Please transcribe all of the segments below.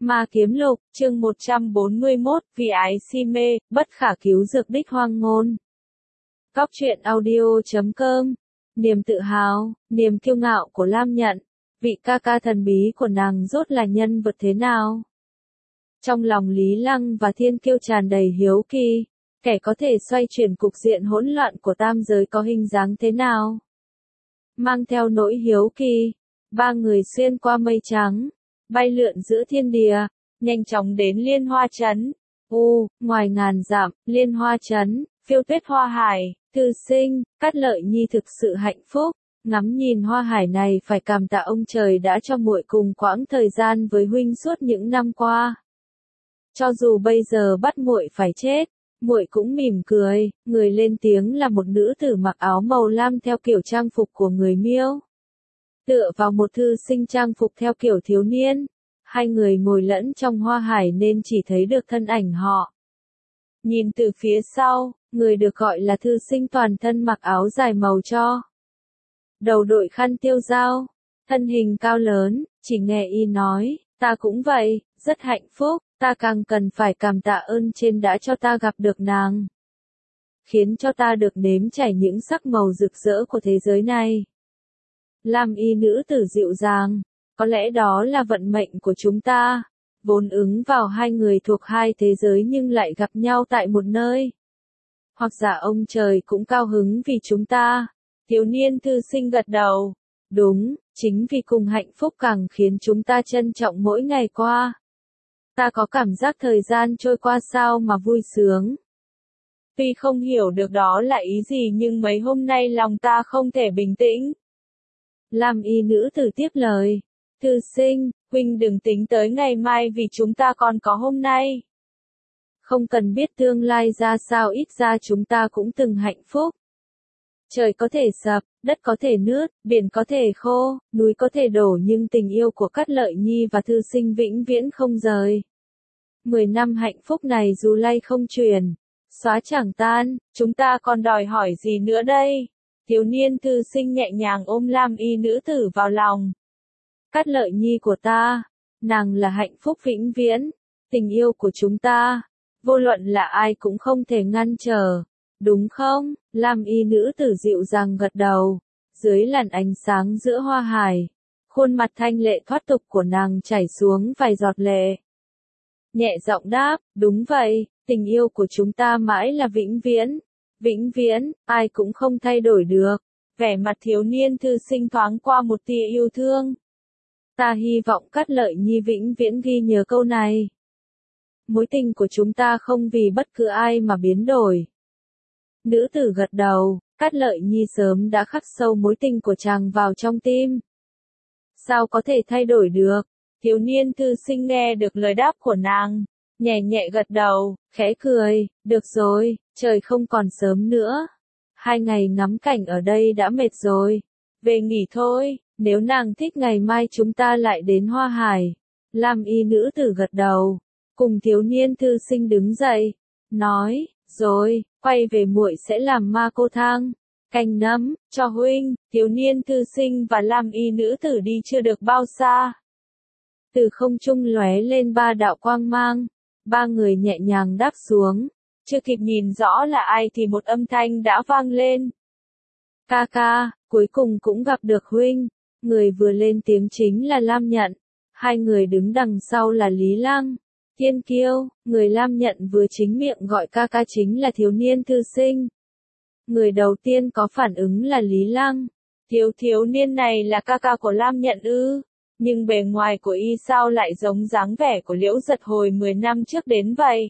Ma Kiếm Lục, chương 141, vì ái si mê, bất khả cứu dược đích hoang ngôn. Góc truyện audio.com. Niềm tự hào, niềm kiêu ngạo của Lam Nhận. Vị ca ca thần bí của nàng rốt là nhân vật thế nào? Trong lòng Lý Lăng và Thiên Kiêu tràn đầy hiếu kỳ, kẻ có thể xoay chuyển cục diện hỗn loạn của tam giới có hình dáng thế nào? Mang theo nỗi hiếu kỳ, ba người xuyên qua mây trắng, bay lượn giữa thiên địa, nhanh chóng đến Liên Hoa Trấn. Ngoài ngàn dặm, Liên Hoa Trấn, phiêu tuyết hoa hải, Thư Sinh, Cát Lợi Nhi thực sự hạnh phúc. Ngắm nhìn hoa hải này phải cảm tạ ông trời đã cho muội cùng quãng thời gian với huynh suốt những năm qua. Cho dù bây giờ bắt muội phải chết, muội cũng mỉm cười. Người lên tiếng là một nữ tử mặc áo màu lam theo kiểu trang phục của người Miêu. Tựa vào một thư sinh trang phục theo kiểu thiếu niên, hai người ngồi lẫn trong hoa hải nên chỉ thấy được thân ảnh họ. Nhìn từ phía sau, người được gọi là thư sinh toàn thân mặc áo dài màu cho. Đầu đội khăn tiêu dao, thân hình cao lớn, chỉ nghe y nói, ta cũng vậy, rất hạnh phúc, ta càng cần phải cảm tạ ơn trên đã cho ta gặp được nàng. Khiến cho ta được nếm trải những sắc màu rực rỡ của thế giới này. Lam y nữ tử dịu dàng, có lẽ đó là vận mệnh của chúng ta, vốn ứng vào hai người thuộc hai thế giới nhưng lại gặp nhau tại một nơi. Hoặc giả ông trời cũng cao hứng vì chúng ta. Thiếu niên thư sinh gật đầu. Đúng, chính vì cùng hạnh phúc càng khiến chúng ta trân trọng mỗi ngày qua. Ta có cảm giác thời gian trôi qua sao mà vui sướng. Tuy không hiểu được đó là ý gì nhưng mấy hôm nay lòng ta không thể bình tĩnh. Lam y nữ tử tiếp lời. Thư sinh, huynh đừng tính tới ngày mai vì chúng ta còn có hôm nay. Không cần biết tương lai ra sao, ít ra chúng ta cũng từng hạnh phúc. Trời có thể sập, đất có thể nứt, biển có thể khô, núi có thể đổ nhưng tình yêu của Cát Lợi Nhi và thư sinh vĩnh viễn không rời. 10 năm hạnh phúc này dù lay không chuyển, xóa chẳng tan, chúng ta còn đòi hỏi gì nữa đây? Thiếu niên thư sinh nhẹ nhàng ôm Lam y nữ tử vào lòng. Cát Lợi Nhi của ta, nàng là hạnh phúc vĩnh viễn, tình yêu của chúng ta, vô luận là ai cũng không thể ngăn trở, đúng không? Lam y nữ tử dịu dàng gật đầu, dưới làn ánh sáng giữa hoa hải, khuôn mặt thanh lệ thoát tục của nàng chảy xuống vài giọt lệ. Nhẹ giọng đáp, đúng vậy, tình yêu của chúng ta mãi là vĩnh viễn, ai cũng không thay đổi được. Vẻ mặt thiếu niên thư sinh thoáng qua một tia yêu thương. Ta hy vọng Cát Lợi Nhi vĩnh viễn ghi nhớ câu này. Mối tình của chúng ta không vì bất cứ ai mà biến đổi. Nữ tử gật đầu, Cát Lợi Nhi sớm đã khắc sâu mối tình của chàng vào trong tim. Sao có thể thay đổi được? Thiếu niên thư sinh nghe được lời đáp của nàng, nhẹ nhẹ gật đầu, khẽ cười, được rồi, trời không còn sớm nữa. 2 ngày ngắm cảnh ở đây đã mệt rồi, về nghỉ thôi, nếu nàng thích ngày mai chúng ta lại đến hoa hải. Lam y nữ tử gật đầu, cùng thiếu niên thư sinh đứng dậy, nói, rồi, quay về muội sẽ làm ma cô thang, canh nấm, cho huynh. Thiếu niên thư sinh và Lam y nữ tử đi chưa được bao xa. Từ không trung lóe lên 3 đạo quang mang, ba người nhẹ nhàng đáp xuống, chưa kịp nhìn rõ là ai thì một âm thanh đã vang lên. Ca ca, cuối cùng cũng gặp được huynh. Người vừa lên tiếng chính là Lam Nhận, hai người đứng đằng sau là Lý Lăng, Thiên Kiêu. Người Lam Nhận vừa chính miệng gọi ca ca chính là thiếu niên thư sinh. Người đầu tiên có phản ứng là Lý Lăng. Thiếu niên này là ca ca của Lam Nhận ư? Nhưng bề ngoài của y sao lại giống dáng vẻ của Liễu Giật hồi 10 năm trước đến vậy?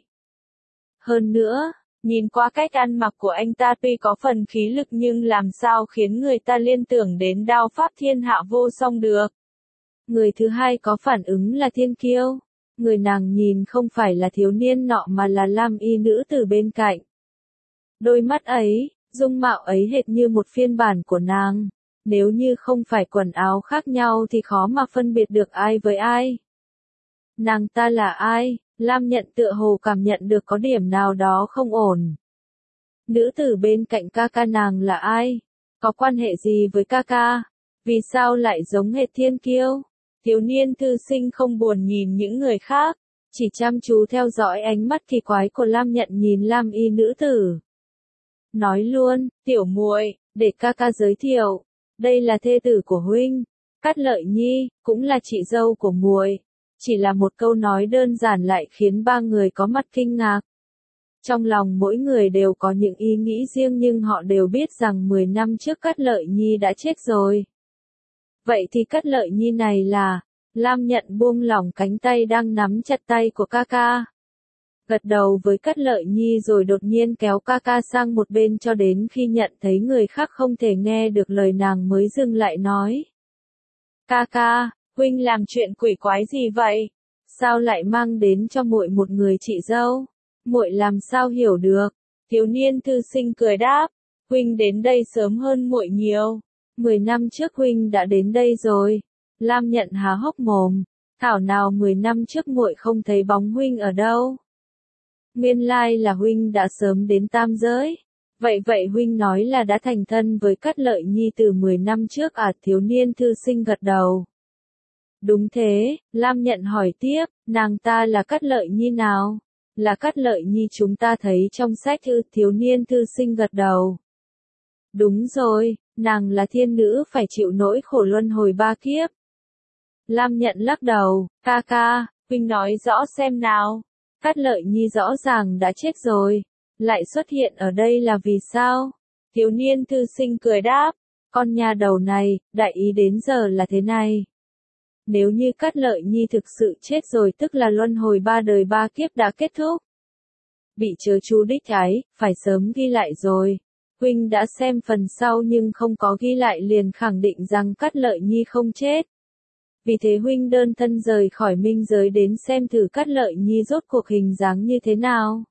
Hơn nữa, nhìn qua cách ăn mặc của anh ta tuy có phần khí lực nhưng làm sao khiến người ta liên tưởng đến đao pháp thiên hạ vô song được. Người thứ hai có phản ứng là Thiên Kiêu. Người nàng nhìn không phải là thiếu niên nọ mà là Lam y nữ tử bên cạnh. Đôi mắt ấy, dung mạo ấy hệt như một phiên bản của nàng. Nếu như không phải quần áo khác nhau thì khó mà phân biệt được ai với ai. Nàng ta là ai? Lam Nhận tựa hồ cảm nhận được có điểm nào đó không ổn. Nữ tử bên cạnh ca ca nàng là ai? Có quan hệ gì với ca ca? Vì sao lại giống hệt Thiên Kiêu? Thiếu niên thư sinh không buồn nhìn những người khác, chỉ chăm chú theo dõi ánh mắt kỳ quái của Lam Nhận nhìn Lam Y nữ tử. Nói luôn, tiểu muội, để ca ca giới thiệu, đây là thê tử của huynh, Cát Lợi Nhi, cũng là chị dâu của muội. Chỉ là một câu nói đơn giản lại khiến ba người có mặt kinh ngạc. Trong lòng mỗi người đều có những ý nghĩ riêng nhưng họ đều biết rằng 10 năm trước Cát Lợi Nhi đã chết rồi. Vậy thì Cát Lợi Nhi này là, Lam Nhận buông lỏng cánh tay đang nắm chặt tay của ca ca. Gật đầu với Cát Lợi Nhi rồi đột nhiên kéo ca ca sang một bên cho đến khi nhận thấy người khác không thể nghe được lời nàng mới dừng lại nói. Ca ca, huynh làm chuyện quỷ quái gì vậy? Sao lại mang đến cho muội một người chị dâu? Muội làm sao hiểu được? Thiếu niên thư sinh cười đáp, huynh đến đây sớm hơn muội nhiều. 10 năm trước huynh đã đến đây rồi. Lam Nhận há hốc mồm, thảo nào 10 năm trước muội không thấy bóng huynh ở đâu. Nguyên lai là huynh đã sớm đến tam giới. Vậy huynh nói là đã thành thân với Cát Lợi Nhi từ 10 năm trước à? Thiếu niên thư sinh gật đầu. Đúng thế, Lam Nhận hỏi tiếp, nàng ta là Cát Lợi Nhi nào? Là Cát Lợi Nhi chúng ta thấy trong sách ư? Thiếu niên thư sinh gật đầu. Đúng rồi, nàng là thiên nữ phải chịu nỗi khổ luân hồi 3 kiếp. Lam Nhận lắc đầu, ca ca, huynh nói rõ xem nào. Cát Lợi Nhi rõ ràng đã chết rồi, lại xuất hiện ở đây là vì sao? Thiếu niên thư sinh cười đáp, con nhà đầu này, đại ý đến giờ là thế này. Nếu như Cát Lợi Nhi thực sự chết rồi tức là luân hồi 3 đời 3 kiếp đã kết thúc. Bị chớ chú đích ấy, phải sớm ghi lại rồi. Huynh đã xem phần sau nhưng không có ghi lại liền khẳng định rằng Cát Lợi Nhi không chết. Vì thế huynh đơn thân rời khỏi minh giới đến xem thử Cát Lợi Nhi rốt cuộc hình dáng như thế nào.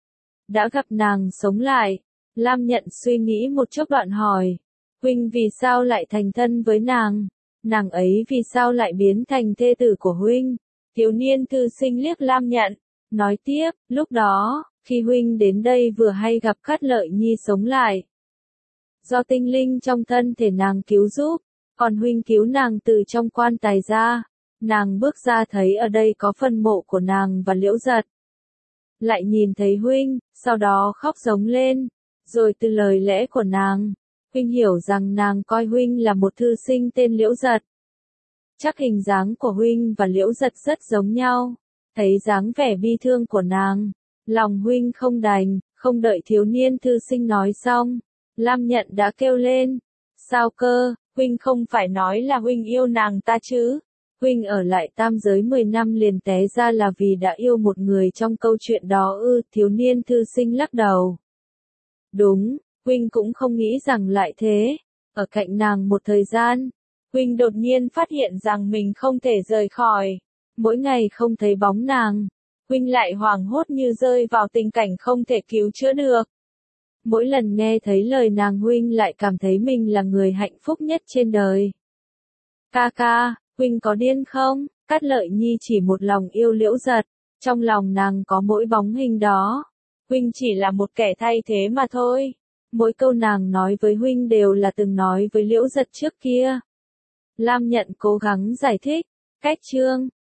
Đã gặp nàng sống lại, Lam Nhận suy nghĩ một chốc đoạn hỏi, huynh vì sao lại thành thân với nàng? Nàng ấy vì sao lại biến thành thê tử của huynh? Thiếu niên thư sinh liếc Lam Nhận, nói tiếp, lúc đó, khi huynh đến đây vừa hay gặp Cát Lợi Nhi sống lại. Do tinh linh trong thân thể nàng cứu giúp, còn huynh cứu nàng từ trong quan tài ra, nàng bước ra thấy ở đây có phần mộ của nàng và Liễu Giật. Lại nhìn thấy huynh, sau đó khóc giống lên, rồi từ lời lẽ của nàng, huynh hiểu rằng nàng coi huynh là một thư sinh tên Liễu Giật. Chắc hình dáng của huynh và Liễu Giật rất giống nhau, thấy dáng vẻ bi thương của nàng, lòng huynh không đành, không đợi thiếu niên thư sinh nói xong, Lam Nhận đã kêu lên, sao cơ? Huynh không phải nói là huynh yêu nàng ta chứ? Huynh ở lại tam giới 10 năm liền té ra là vì đã yêu một người trong câu chuyện đó ư? Thiếu niên thư sinh lắc đầu. Đúng, huynh cũng không nghĩ rằng lại thế. Ở cạnh nàng một thời gian, huynh đột nhiên phát hiện rằng mình không thể rời khỏi. Mỗi ngày không thấy bóng nàng, huynh lại hoảng hốt như rơi vào tình cảnh không thể cứu chữa được. Mỗi lần nghe thấy lời nàng huynh lại cảm thấy mình là người hạnh phúc nhất trên đời. Ca ca, huynh có điên không? Cát Lợi Nhi chỉ một lòng yêu Liễu Giật, trong lòng nàng có mỗi bóng hình đó. Huynh chỉ là một kẻ thay thế mà thôi. Mỗi câu nàng nói với huynh đều là từng nói với Liễu Giật trước kia. Lam Nhận cố gắng giải thích. Cách chương